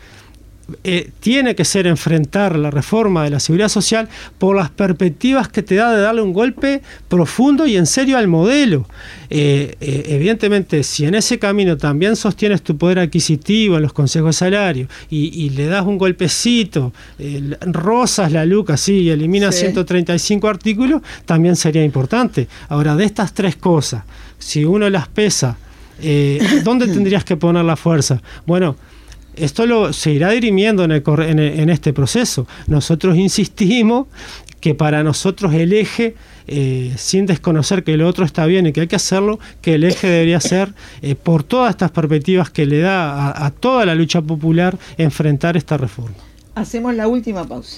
eh, tiene que ser enfrentar la reforma de la seguridad social por las perspectivas que te da de darle un golpe profundo y en serio al modelo. Eh, eh, evidentemente, si en ese camino también sostienes tu poder adquisitivo en los consejos de salario y, y le das un golpecito, eh, rozas la L U C así y eliminas sí. ciento treinta y cinco artículos, también sería importante. Ahora, de estas tres cosas, si uno las pesa, eh, ¿dónde tendrías que poner la fuerza? Bueno, esto lo, se irá dirimiendo en, el, en, el, en este proceso. Nosotros insistimos que para nosotros el eje, eh, sin desconocer que lo otro está bien y que hay que hacerlo, que el eje debería ser, eh, por todas estas perspectivas que le da a, a toda la lucha popular, enfrentar esta reforma. Hacemos la última pausa.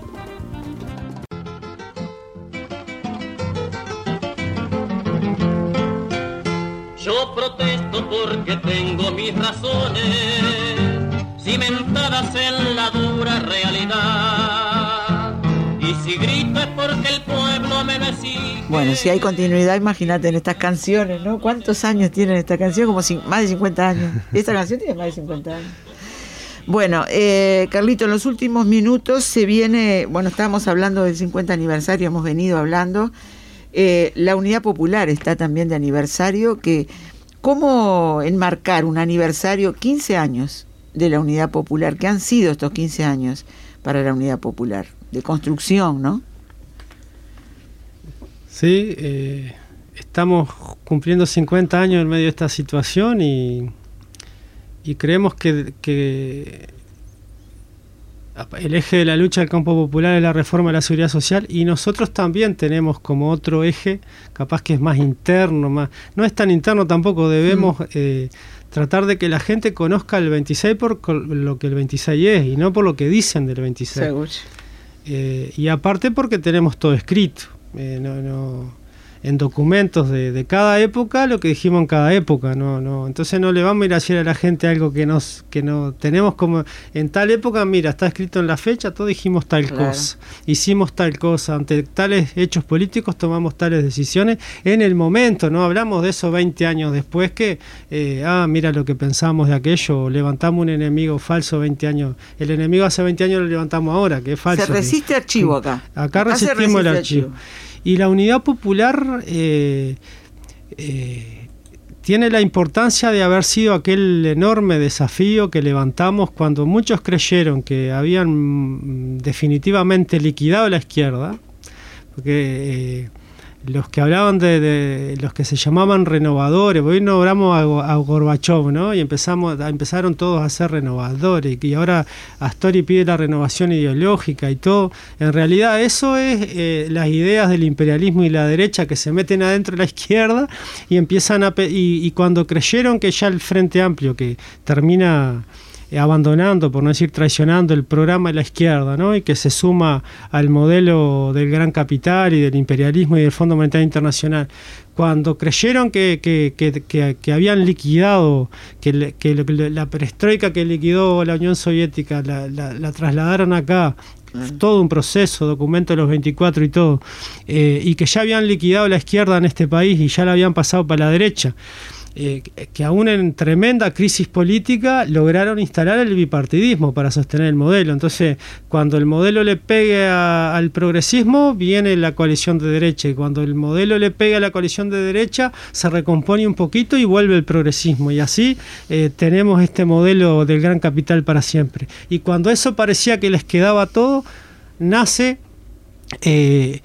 Yo protesto porque tengo mis razones cimentadas en la dura realidad y y si grito es porque el pueblo me lo exige. Bueno, si hay continuidad, imagínate en estas canciones, ¿no? ¿Cuántos años tienen esta canción? Como cin- más de cincuenta años. Esta canción tiene más de cincuenta años. Bueno, eh, Carlito, en los últimos minutos se viene, bueno, estábamos hablando del cincuenta aniversario, hemos venido hablando, eh, la Unidad Popular está también de aniversario, que ¿cómo enmarcar un aniversario, quince años de la Unidad Popular? ¿Qué han sido estos quince años para la Unidad Popular? De construcción, ¿no? Sí, eh, estamos cumpliendo cincuenta años en medio de esta situación y... Y creemos que, que el eje de la lucha del campo popular es la reforma de la seguridad social, y nosotros también tenemos como otro eje, capaz que es más interno, más no es tan interno tampoco, debemos mm. eh, tratar de que la gente conozca el veintiséis por lo que el veintiséis es y no por lo que dicen del veintiséis. Seguro. Eh, y aparte porque tenemos todo escrito, eh, no... no en documentos de, de cada época, lo que dijimos en cada época, no, no, entonces no le vamos a ir a decir a la gente algo que nos, que no tenemos como en tal época, mira, está escrito en la fecha, todos dijimos tal claro. cosa, hicimos tal cosa, ante tales hechos políticos tomamos tales decisiones en el momento, no hablamos de eso veinte años después que, eh, ah, mira lo que pensamos de aquello, levantamos un enemigo falso veinte años, el enemigo hace veinte años lo levantamos ahora, que es falso. Se resiste que, archivo acá. Acá, acá resistimos resiste el archivo. archivo. Y la Unidad Popular eh, eh, tiene la importancia de haber sido aquel enorme desafío que levantamos cuando muchos creyeron que habían definitivamente liquidado la izquierda, porque eh, los que hablaban de, de los que se llamaban renovadores, hoy nombramos a, a Gorbachov, ¿no? Y empezamos, empezaron todos a ser renovadores, y ahora Astori pide la renovación ideológica y todo. En realidad eso es eh, las ideas del imperialismo y la derecha que se meten adentro de la izquierda y empiezan a y, y cuando creyeron que ya el Frente Amplio, que termina abandonando, por no decir traicionando, el programa de la izquierda, ¿no? Y que se suma al modelo del gran capital y del imperialismo y del Fondo Monetario Internacional. Cuando creyeron que, que, que, que, que habían liquidado, que, que la perestroika que liquidó la Unión Soviética, la, la, la trasladaron acá, todo un proceso, documento de los veinticuatro y todo, eh, y que ya habían liquidado la izquierda en este país y ya la habían pasado para la derecha. Eh, que aún en tremenda crisis política lograron instalar el bipartidismo para sostener el modelo. Entonces, cuando el modelo le pegue a, al progresismo, viene la coalición de derecha, y cuando el modelo le pega a la coalición de derecha, se recompone un poquito y vuelve el progresismo, y así eh, tenemos este modelo del gran capital para siempre. Y cuando eso parecía que les quedaba todo, nace eh,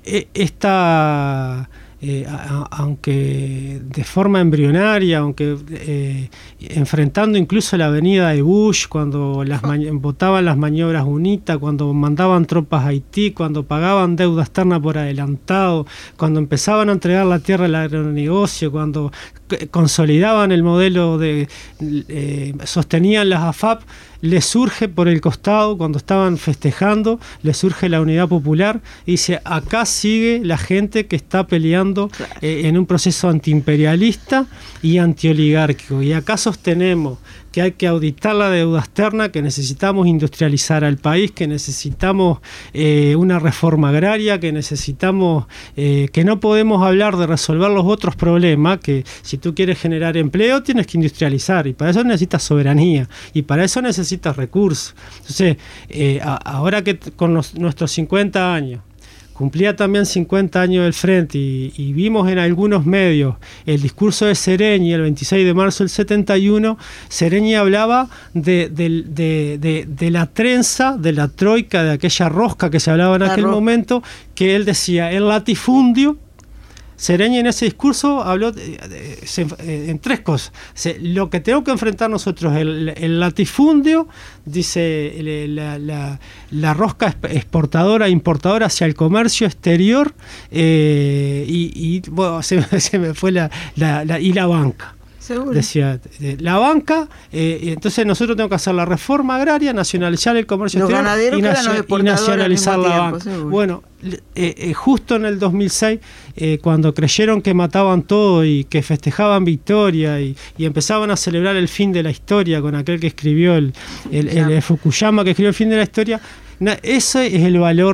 esta... Eh, a, aunque de forma embrionaria, aunque eh, enfrentando incluso la avenida de Bush, cuando las votaban las maniobras UNITA, cuando mandaban tropas a Haití, cuando pagaban deuda externa por adelantado, cuando empezaban a entregar la tierra al agronegocio, cuando consolidaban el modelo de eh, sostenían las A F A P, le surge por el costado, cuando estaban festejando, le surge la Unidad Popular y dice, acá sigue la gente que está peleando claro. eh, en un proceso antiimperialista y antioligárquico, y acá sostenemos que hay que auditar la deuda externa, que necesitamos industrializar al país, que necesitamos eh, una reforma agraria, que necesitamos, eh, que no podemos hablar de resolver los otros problemas, que si tú quieres generar empleo tienes que industrializar, y para eso necesitas soberanía, y para eso necesitas recursos. Entonces, eh, a, ahora que t- con los, nuestros cincuenta años, cumplía también cincuenta años del Frente y, y vimos en algunos medios el discurso de Sereñi el veintiséis de marzo del setenta y uno, Sereñi hablaba de, de, de, de, de la trenza, de la troika, de aquella rosca que se hablaba en aquel ro- momento, que él decía, el latifundio. Sereñi en ese discurso habló de, de, de, en tres cosas. Se, lo que tenemos que enfrentar nosotros, el, el latifundio, dice la, la, la rosca exportadora, importadora hacia el comercio exterior, eh, y, y bueno, se, se me fue la, la, la y la banca. Seguro. Decía, la banca, eh, entonces nosotros tenemos que hacer la reforma agraria, nacionalizar el comercio los exterior y, nacio- y nacionalizar la tiempo, banca. Seguro. Bueno, eh, eh, justo en el dos mil seis, eh, cuando creyeron que mataban todo y que festejaban victoria y, y empezaban a celebrar el fin de la historia con aquel que escribió el, el, el, el Fukuyama, que escribió el fin de la historia, na, ese es el valor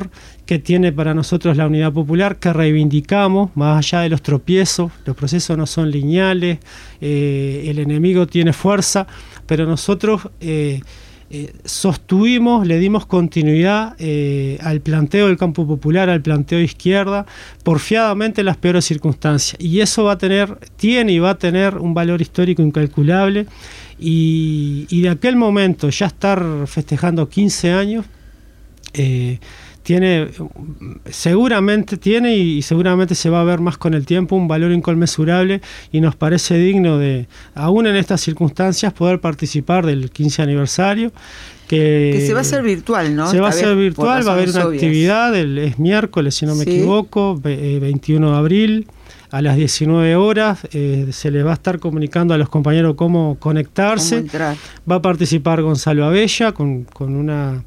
que tiene para nosotros la Unidad Popular, que reivindicamos, más allá de los tropiezos. Los procesos no son lineales, eh, el enemigo tiene fuerza, pero nosotros eh, eh, sostuvimos, le dimos continuidad eh, al planteo del campo popular, al planteo de izquierda, porfiadamente en las peores circunstancias. Y eso va a tener, tiene y va a tener un valor histórico incalculable. Y, y de aquel momento ya estar festejando quince años, eh, tiene, seguramente tiene y seguramente se va a ver más con el tiempo, un valor inconmensurable, y nos parece digno de, aún en estas circunstancias, poder participar del quince aniversario. Que, que se va a hacer virtual, ¿no? Se va a hacer virtual, va a haber una obvias. actividad, el, es miércoles, si no me sí. equivoco, veintiuno de abril. A las diecinueve horas eh, se les va a estar comunicando a los compañeros cómo conectarse. ¿Cómo va a participar Gonzalo Abella con, con una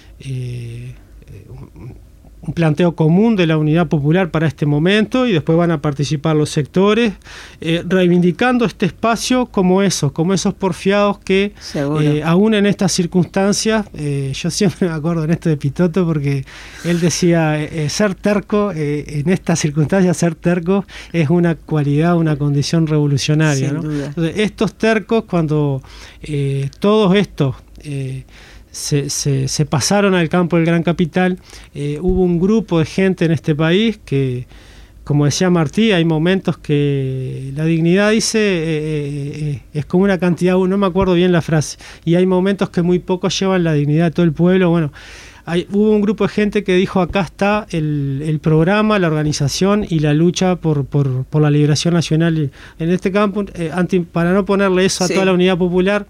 eh, un, un planteo común de la Unidad Popular para este momento, y después van a participar los sectores eh, reivindicando este espacio como esos, como esos porfiados que eh, aún en estas circunstancias, eh, yo siempre me acuerdo en esto de Pitoto, porque él decía eh, ser terco, eh, en estas circunstancias ser terco es una cualidad, una condición revolucionaria, ¿no? Entonces, estos tercos, cuando eh, todos estos eh, Se, se, se pasaron al campo del Gran Capital, eh, hubo un grupo de gente en este país que, como decía Martí, hay momentos que la dignidad, dice, eh, eh, es como una cantidad, no me acuerdo bien la frase, y hay momentos que muy pocos llevan la dignidad de todo el pueblo. Bueno, hay, hubo un grupo de gente que dijo: acá está el, el programa, la organización y la lucha por, por, por la liberación nacional en este campo, eh, anti, para no ponerle eso a sí. toda la Unidad Popular,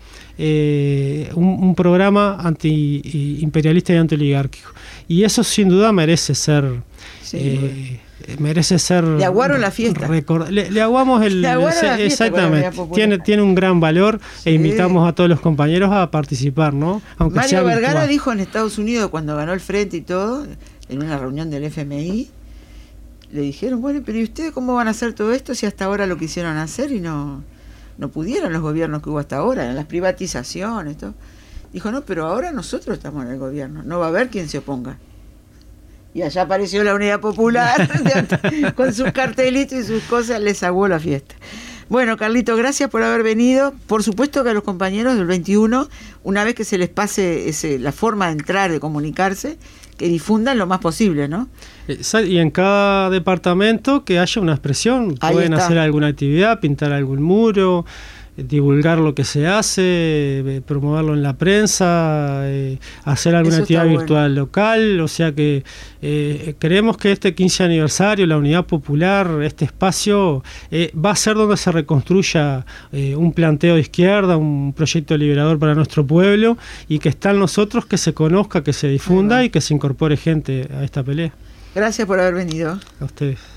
eh, un, un programa anti-imperialista y anti-oligárquico. Y eso sin duda merece ser... Sí, eh, merece ser... Le aguaron la fiesta. Record, le, le aguamos el... Le aguaron se, la fiesta exactamente. Tiene, tiene un gran valor, sí. E invitamos a todos los compañeros a participar, ¿no? Aunque Mario sea Vergara virtual. dijo en Estados Unidos, cuando ganó el Frente y todo, en una reunión del F M I, le dijeron: bueno, pero ¿y ustedes cómo van a hacer todo esto si hasta ahora lo quisieron hacer y no, no pudieron los gobiernos que hubo hasta ahora, en las privatizaciones, todo? Dijo: no, pero ahora nosotros estamos en el gobierno, no va a haber quien se oponga. Y allá apareció la Unidad Popular con sus cartelitos y sus cosas, les aguó la fiesta. Bueno, Carlito, gracias por haber venido. Por supuesto que a los compañeros del veintiuno, una vez que se les pase ese, la forma de entrar, de comunicarse, que difundan lo más posible, ¿no? Y en cada departamento que haya una expresión. Ahí pueden está. Hacer alguna actividad, pintar algún muro, divulgar lo que se hace, promoverlo en la prensa, eh, hacer alguna Eso actividad virtual bueno. local. O sea que eh, creemos que este quince aniversario, la Unidad Popular, este espacio eh, va a ser donde se reconstruya eh, un planteo de izquierda, un proyecto liberador para nuestro pueblo, y que está en nosotros que se conozca, que se difunda bueno. y que se incorpore gente a esta pelea. Gracias por haber venido. A ustedes.